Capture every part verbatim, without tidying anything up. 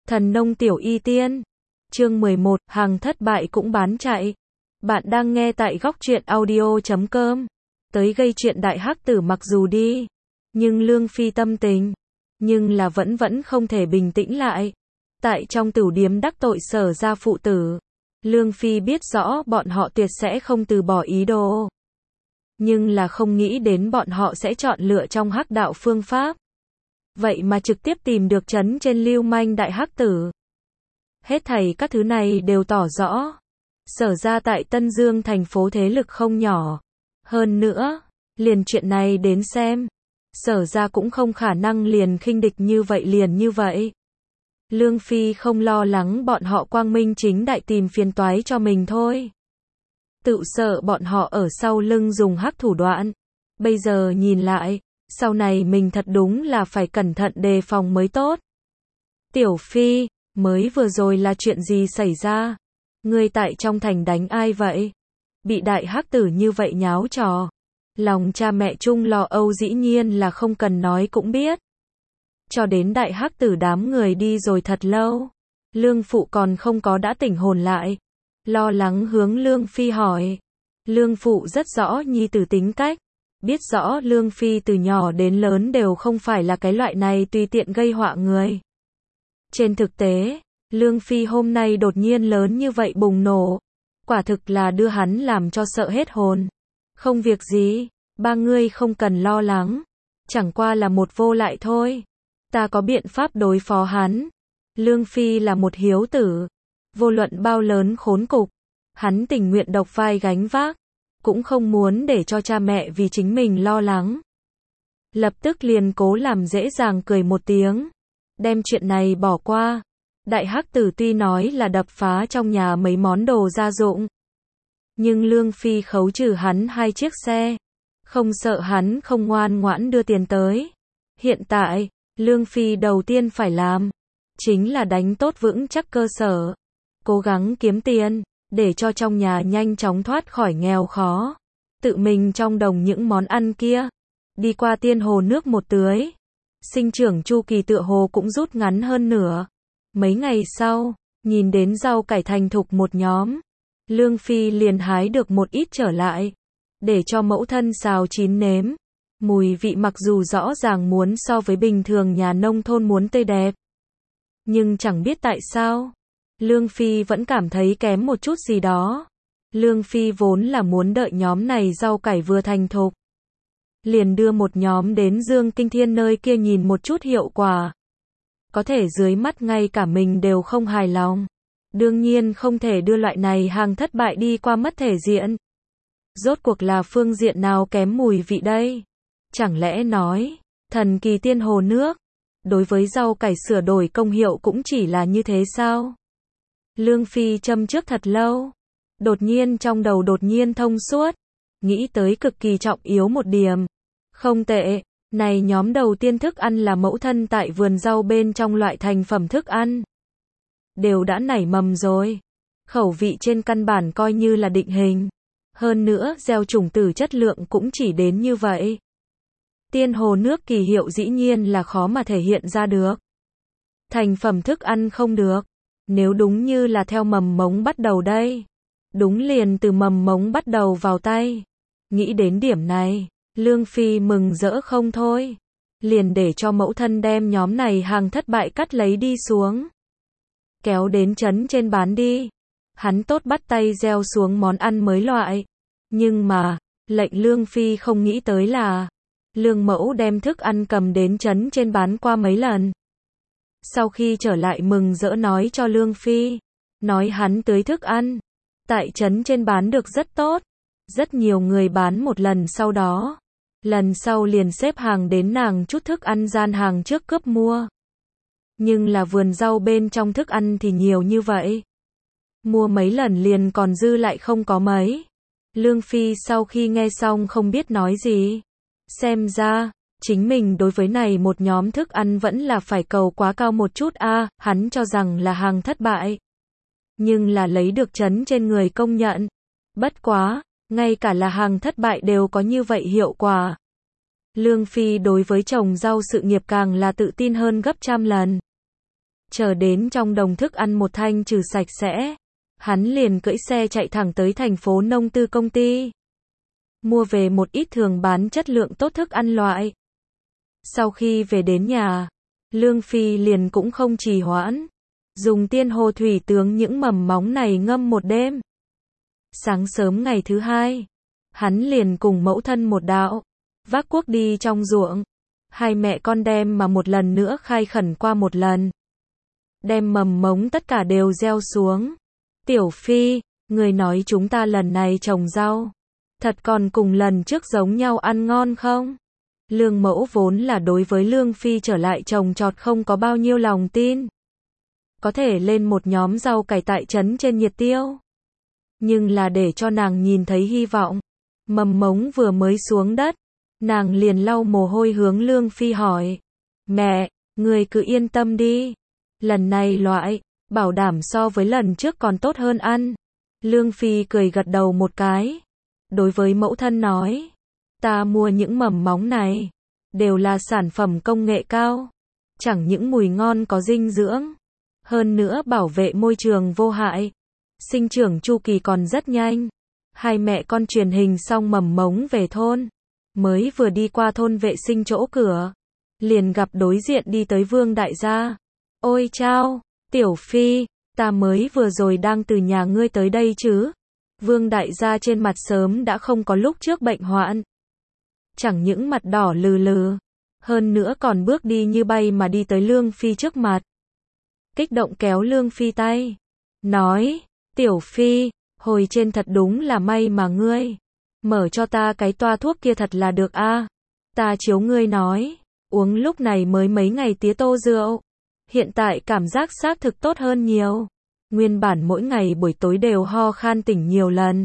Thần nông tiểu y tiên. Chương mười một, hàng thất bại cũng bán chạy. Bạn đang nghe tại góc truyện audio chấm com. Tới gây chuyện đại hắc tử mặc dù đi, nhưng Lương Phi tâm tình, nhưng là vẫn vẫn không thể bình tĩnh lại. Tại trong tửu điếm đắc tội Sở gia phụ tử, Lương Phi biết rõ bọn họ tuyệt sẽ không từ bỏ ý đồ. Nhưng là không nghĩ đến bọn họ sẽ chọn lựa trong hắc đạo phương pháp. Vậy mà trực tiếp tìm được trấn trên lưu manh đại hắc tử. Hết thảy các thứ này đều tỏ rõ. Sở ra tại Tân Dương thành phố thế lực không nhỏ. Hơn nữa, liền chuyện này đến xem. Sở ra cũng không khả năng liền khinh địch như vậy liền như vậy. Lương Phi không lo lắng bọn họ quang minh chính đại tìm phiền toái cho mình thôi. Tự sợ bọn họ ở sau lưng dùng hắc thủ đoạn. Bây giờ nhìn lại, sau này mình thật đúng là phải cẩn thận đề phòng mới tốt. Tiểu Phi, mới vừa rồi là chuyện gì xảy ra? Ngươi tại trong thành đánh ai vậy? Bị đại hắc tử như vậy nháo trò. Lòng cha mẹ chung lo âu dĩ nhiên là không cần nói cũng biết. Cho đến đại hắc tử đám người đi rồi thật lâu. Lương Phụ còn không có đã tỉnh hồn lại. Lo lắng hướng Lương Phi hỏi. Lương Phụ rất rõ nhi tử tính cách. Biết rõ Lương Phi từ nhỏ đến lớn đều không phải là cái loại này tùy tiện gây họa người. Trên thực tế, Lương Phi hôm nay đột nhiên lớn như vậy bùng nổ. Quả thực là đưa hắn làm cho sợ hết hồn. Không việc gì, ba ngươi không cần lo lắng. Chẳng qua là một vô lại thôi. Ta có biện pháp đối phó hắn. Lương Phi là một hiếu tử. Vô luận bao lớn khốn cục, hắn tình nguyện độc vai gánh vác. Cũng không muốn để cho cha mẹ vì chính mình lo lắng. Lập tức liền cố làm dễ dàng cười một tiếng. Đem chuyện này bỏ qua. Đại hắc tử tuy nói là đập phá trong nhà mấy món đồ gia dụng. Nhưng Lương Phi khấu trừ hắn hai chiếc xe. Không sợ hắn không ngoan ngoãn đưa tiền tới. Hiện tại, Lương Phi đầu tiên phải làm. Chính là đánh tốt vững chắc cơ sở. Cố gắng kiếm tiền. Để cho trong nhà nhanh chóng thoát khỏi nghèo khó. Tự mình trong đồng những món ăn kia. Đi qua tiên hồ nước một tưới. Sinh trưởng chu kỳ tựa hồ cũng rút ngắn hơn nửa. Mấy ngày sau, nhìn đến rau cải thành thục một nhóm. Lương Phi liền hái được một ít trở lại. Để cho mẫu thân xào chín nếm. Mùi vị mặc dù rõ ràng muốn so với bình thường nhà nông thôn muốn tươi đẹp. Nhưng chẳng biết tại sao. Lương Phi vẫn cảm thấy kém một chút gì đó. Lương Phi vốn là muốn đợi nhóm này rau cải vừa thành thục. Liền đưa một nhóm đến Dương Kinh Thiên nơi kia nhìn một chút hiệu quả. Có thể dưới mắt ngay cả mình đều không hài lòng. Đương nhiên không thể đưa loại này hàng thất bại đi qua mất thể diện. Rốt cuộc là phương diện nào kém mùi vị đây? Chẳng lẽ nói, thần kỳ tiên hồ nước, đối với rau cải sửa đổi công hiệu cũng chỉ là như thế sao? Lương Phi châm trước thật lâu. Đột nhiên trong đầu đột nhiên thông suốt. Nghĩ tới cực kỳ trọng yếu một điểm. Không tệ, này nhóm đầu tiên thức ăn là mẫu thân tại vườn rau bên trong loại thành phẩm thức ăn. Đều đã nảy mầm rồi. Khẩu vị trên căn bản coi như là định hình. Hơn nữa, gieo trùng tử chất lượng cũng chỉ đến như vậy. Tiên hồ nước kỳ hiệu dĩ nhiên là khó mà thể hiện ra được. Thành phẩm thức ăn không được. Nếu đúng như là theo mầm mống bắt đầu đây. Đúng liền từ mầm mống bắt đầu vào tay. Nghĩ đến điểm này, Lương Phi mừng rỡ không thôi. Liền để cho mẫu thân đem nhóm này hàng thất bại cắt lấy đi xuống. Kéo đến trấn trên bán đi. Hắn tốt bắt tay gieo xuống món ăn mới loại. Nhưng mà, lệnh Lương Phi không nghĩ tới là, Lương mẫu đem thức ăn cầm đến trấn trên bán qua mấy lần. Sau khi trở lại mừng rỡ nói cho Lương Phi, nói hắn tưới thức ăn, tại trấn trên bán được rất tốt, rất nhiều người bán một lần sau đó, lần sau liền xếp hàng đến nàng chút thức ăn gian hàng trước cướp mua. Nhưng là vườn rau bên trong thức ăn thì nhiều như vậy. Mua mấy lần liền còn dư lại không có mấy. Lương Phi sau khi nghe xong không biết nói gì. Xem ra, chính mình đối với này một nhóm thức ăn vẫn là phải cầu quá cao một chút a, à, hắn cho rằng là hàng thất bại. Nhưng là lấy được trấn trên người công nhận. Bất quá, ngay cả là hàng thất bại đều có như vậy hiệu quả. Lương Phi đối với trồng rau sự nghiệp càng là tự tin hơn gấp trăm lần. Chờ đến trong đồng thức ăn một thanh trừ sạch sẽ, hắn liền cưỡi xe chạy thẳng tới thành phố nông tư công ty. Mua về một ít thường bán chất lượng tốt thức ăn loại. Sau khi về đến nhà, Lương Phi liền cũng không trì hoãn, dùng tiên hồ thủy tướng những mầm móng này ngâm một đêm. Sáng sớm ngày thứ hai, hắn liền cùng mẫu thân một đạo, vác cuốc đi trong ruộng. Hai mẹ con đem mà một lần nữa khai khẩn qua một lần. Đem mầm mống tất cả đều gieo xuống. Tiểu Phi, người nói chúng ta lần này trồng rau, thật còn cùng lần trước giống nhau ăn ngon không? Lương Mẫu vốn là đối với Lương Phi trở lại trồng trọt không có bao nhiêu lòng tin. Có thể lên một nhóm rau cải tại trấn trên nhiệt tiêu. Nhưng là để cho nàng nhìn thấy hy vọng. Mầm mống vừa mới xuống đất, nàng liền lau mồ hôi hướng Lương Phi hỏi. Mẹ, người cứ yên tâm đi. Lần này loại, bảo đảm so với lần trước còn tốt hơn ăn. Lương Phi cười gật đầu một cái. Đối với mẫu thân nói. Ta mua những mầm móng này, đều là sản phẩm công nghệ cao. Chẳng những mùi ngon có dinh dưỡng, hơn nữa bảo vệ môi trường vô hại. Sinh trưởng chu kỳ còn rất nhanh. Hai mẹ con truyền hình xong mầm mống về thôn. Mới vừa đi qua thôn vệ sinh chỗ cửa, liền gặp đối diện đi tới Vương đại gia. Ôi chao, Tiểu Phi, ta mới vừa rồi đang từ nhà ngươi tới đây chứ. Vương đại gia trên mặt sớm đã không có lúc trước bệnh hoạn. Chẳng những mặt đỏ lừ lừ, hơn nữa còn bước đi như bay mà đi tới Lương Phi trước mặt. Kích động kéo Lương Phi tay, nói, Tiểu Phi, hồi trên thật đúng là may mà ngươi. Mở cho ta cái toa thuốc kia thật là được a. À. Ta chiếu ngươi nói, uống lúc này mới mấy ngày tía tô rượu. Hiện tại cảm giác xác thực tốt hơn nhiều. Nguyên bản mỗi ngày buổi tối đều ho khan tỉnh nhiều lần.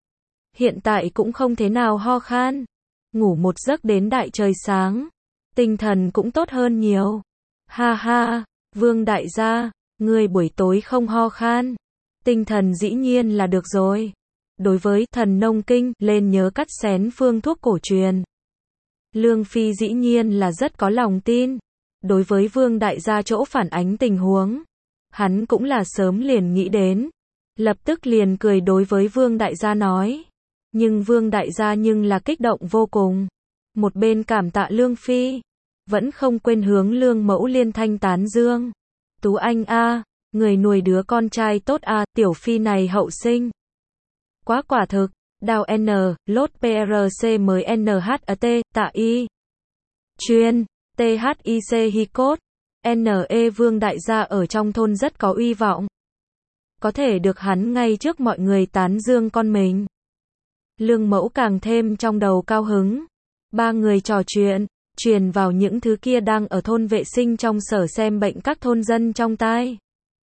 Hiện tại cũng không thế nào ho khan. Ngủ một giấc đến đại trời sáng. Tinh thần cũng tốt hơn nhiều. Ha ha, Vương đại gia, ngươi buổi tối không ho khan. Tinh thần dĩ nhiên là được rồi. Đối với thần nông kinh, lên nhớ cắt xén phương thuốc cổ truyền. Lương Phi dĩ nhiên là rất có lòng tin. Đối với Vương đại gia chỗ phản ánh tình huống, hắn cũng là sớm liền nghĩ đến. Lập tức liền cười đối với Vương đại gia nói. Nhưng Vương đại gia nhưng là kích động vô cùng. Một bên cảm tạ Lương Phi, vẫn không quên hướng Lương Mẫu liên thanh tán dương. Tú Anh a, người nuôi đứa con trai tốt a, Tiểu Phi này hậu sinh. Quá quả thực, đào N, lốt pê rờ xê mới N H A T, tạ y. Chuyên, T H I C hi cốt, N E Vương đại gia ở trong thôn rất có uy vọng. Có thể được hắn ngay trước mọi người tán dương con mình. Lương Mẫu càng thêm trong đầu cao hứng. Ba người trò chuyện, truyền vào những thứ kia đang ở thôn vệ sinh trong sở xem bệnh các thôn dân trong tai.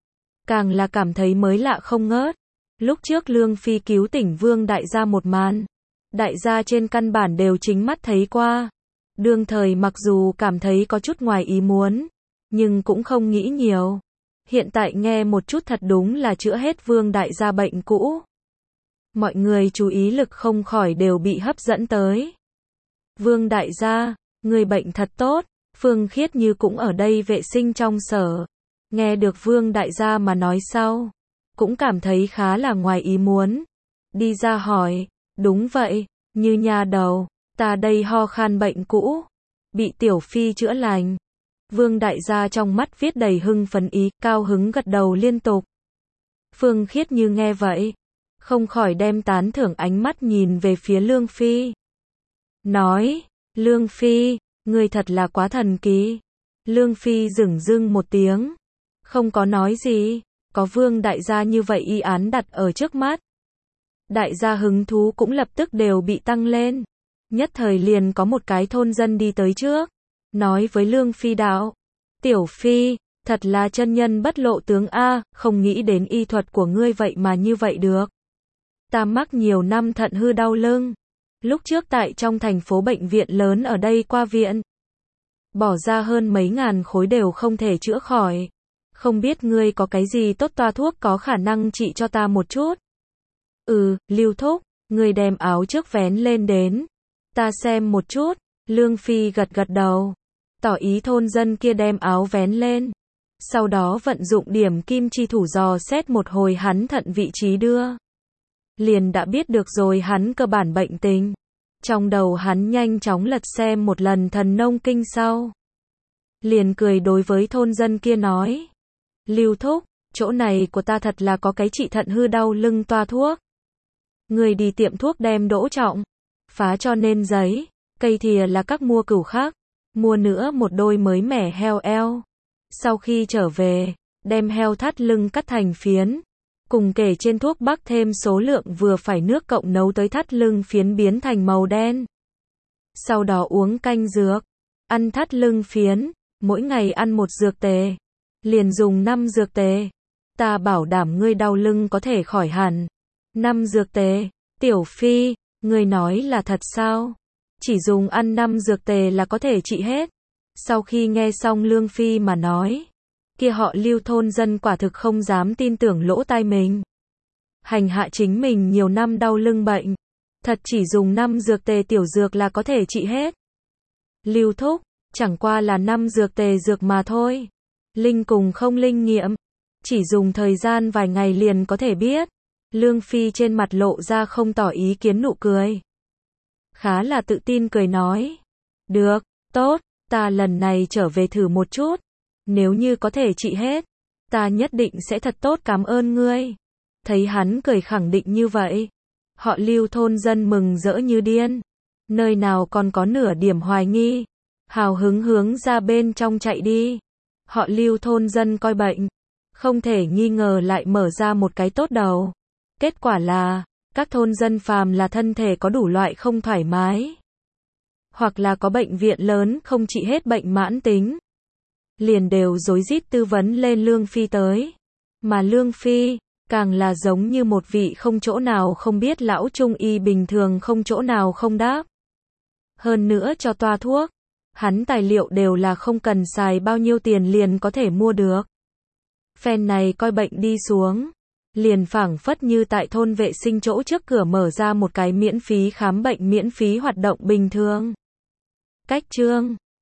Càng là cảm thấy mới lạ không ngớt. Lúc trước Lương Phi cứu tỉnh Vương đại gia một màn, đại gia trên căn bản đều chính mắt thấy qua. Đương thời mặc dù cảm thấy có chút ngoài ý muốn, nhưng cũng không nghĩ nhiều. Hiện tại nghe một chút thật đúng là chữa hết Vương đại gia bệnh cũ. Mọi người chú ý lực không khỏi đều bị hấp dẫn tới. Vương đại gia, người bệnh thật tốt. Phương Khiết Như cũng ở đây vệ sinh trong sở. Nghe được Vương đại gia mà nói sau, cũng cảm thấy khá là ngoài ý muốn. Đi ra hỏi, đúng vậy, Như nha đầu, ta đây ho khan bệnh cũ, bị Tiểu Phi chữa lành. Vương đại gia trong mắt viết đầy hưng phấn ý, cao hứng gật đầu liên tục. Phương Khiết Như nghe vậy, không khỏi đem tán thưởng ánh mắt nhìn về phía Lương Phi. Nói, Lương Phi, người thật là quá thần kỳ. Lương Phi dửng dưng một tiếng, không có nói gì. Có Vương đại gia như vậy y án đặt ở trước mắt. Đại gia hứng thú cũng lập tức đều bị tăng lên. Nhất thời liền có một cái thôn dân đi tới trước, nói với Lương Phi đạo. Tiểu Phi, thật là chân nhân bất lộ tướng A, không nghĩ đến y thuật của ngươi vậy mà như vậy được. Ta mắc nhiều năm thận hư đau lưng. Lúc trước tại trong thành phố bệnh viện lớn ở đây qua viện. Bỏ ra hơn mấy ngàn khối đều không thể chữa khỏi. Không biết ngươi có cái gì tốt toa thuốc có khả năng trị cho ta một chút. Ừ, Lưu thúc, ngươi đem áo trước vén lên đến. Ta xem một chút. Lương Phi gật gật đầu. Tỏ ý thôn dân kia đem áo vén lên. Sau đó vận dụng điểm kim chi thủ dò xét một hồi hắn thận vị trí đưa. Liền đã biết được rồi hắn cơ bản bệnh tình. Trong đầu hắn nhanh chóng lật xem một lần thần nông kinh sau. Liền cười đối với thôn dân kia nói. Lưu thúc, chỗ này của ta thật là có cái trị thận hư đau lưng toa thuốc. Người đi tiệm thuốc đem đỗ trọng. Phá cho nên giấy, cây thìa là các mua cửu khác. Mua nữa một đôi mới mẻ heo eo. Sau khi trở về, đem heo thắt lưng cắt thành phiến. Cùng kể trên thuốc bắc thêm số lượng vừa phải nước cộng nấu tới thắt lưng phiến biến thành màu đen. Sau đó uống canh dược, ăn thắt lưng phiến, mỗi ngày ăn một dược tề. Liền dùng năm dược tề. Ta bảo đảm ngươi đau lưng có thể khỏi hẳn. năm dược tề, Tiểu Phi, ngươi nói là thật sao? Chỉ dùng ăn năm dược tề là có thể trị hết. Sau khi nghe xong Lương Phi mà nói, kia họ Lưu thôn dân quả thực không dám tin tưởng lỗ tai mình. Hành hạ chính mình nhiều năm đau lưng bệnh, thật chỉ dùng năm dược tề tiểu dược là có thể trị hết. Lưu thúc, chẳng qua là năm dược tề dược mà thôi. Linh cùng không linh nghiệm, chỉ dùng thời gian vài ngày liền có thể biết. Lương Phi trên mặt lộ ra không tỏ ý kiến nụ cười. Khá là tự tin cười nói. Được, tốt, ta lần này trở về thử một chút. Nếu như có thể trị hết, ta nhất định sẽ thật tốt cảm ơn ngươi. Thấy hắn cười khẳng định như vậy, họ Lưu thôn dân mừng rỡ như điên. Nơi nào còn có nửa điểm hoài nghi, hào hứng hướng ra bên trong chạy đi. Họ Lưu thôn dân coi bệnh, không thể nghi ngờ lại mở ra một cái tốt đầu. Kết quả là, các thôn dân phàm là thân thể có đủ loại không thoải mái, hoặc là có bệnh viện lớn không trị hết bệnh mãn tính, liền đều rối rít tư vấn lên Lương Phi tới. Mà Lương Phi, càng là giống như một vị không chỗ nào không biết lão trung y bình thường không chỗ nào không đáp. Hơn nữa cho toa thuốc, hắn tài liệu đều là không cần xài bao nhiêu tiền liền có thể mua được. Phen này coi bệnh đi xuống, liền phảng phất như tại thôn vệ sinh chỗ trước cửa mở ra một cái miễn phí khám bệnh miễn phí hoạt động bình thường. Cách chương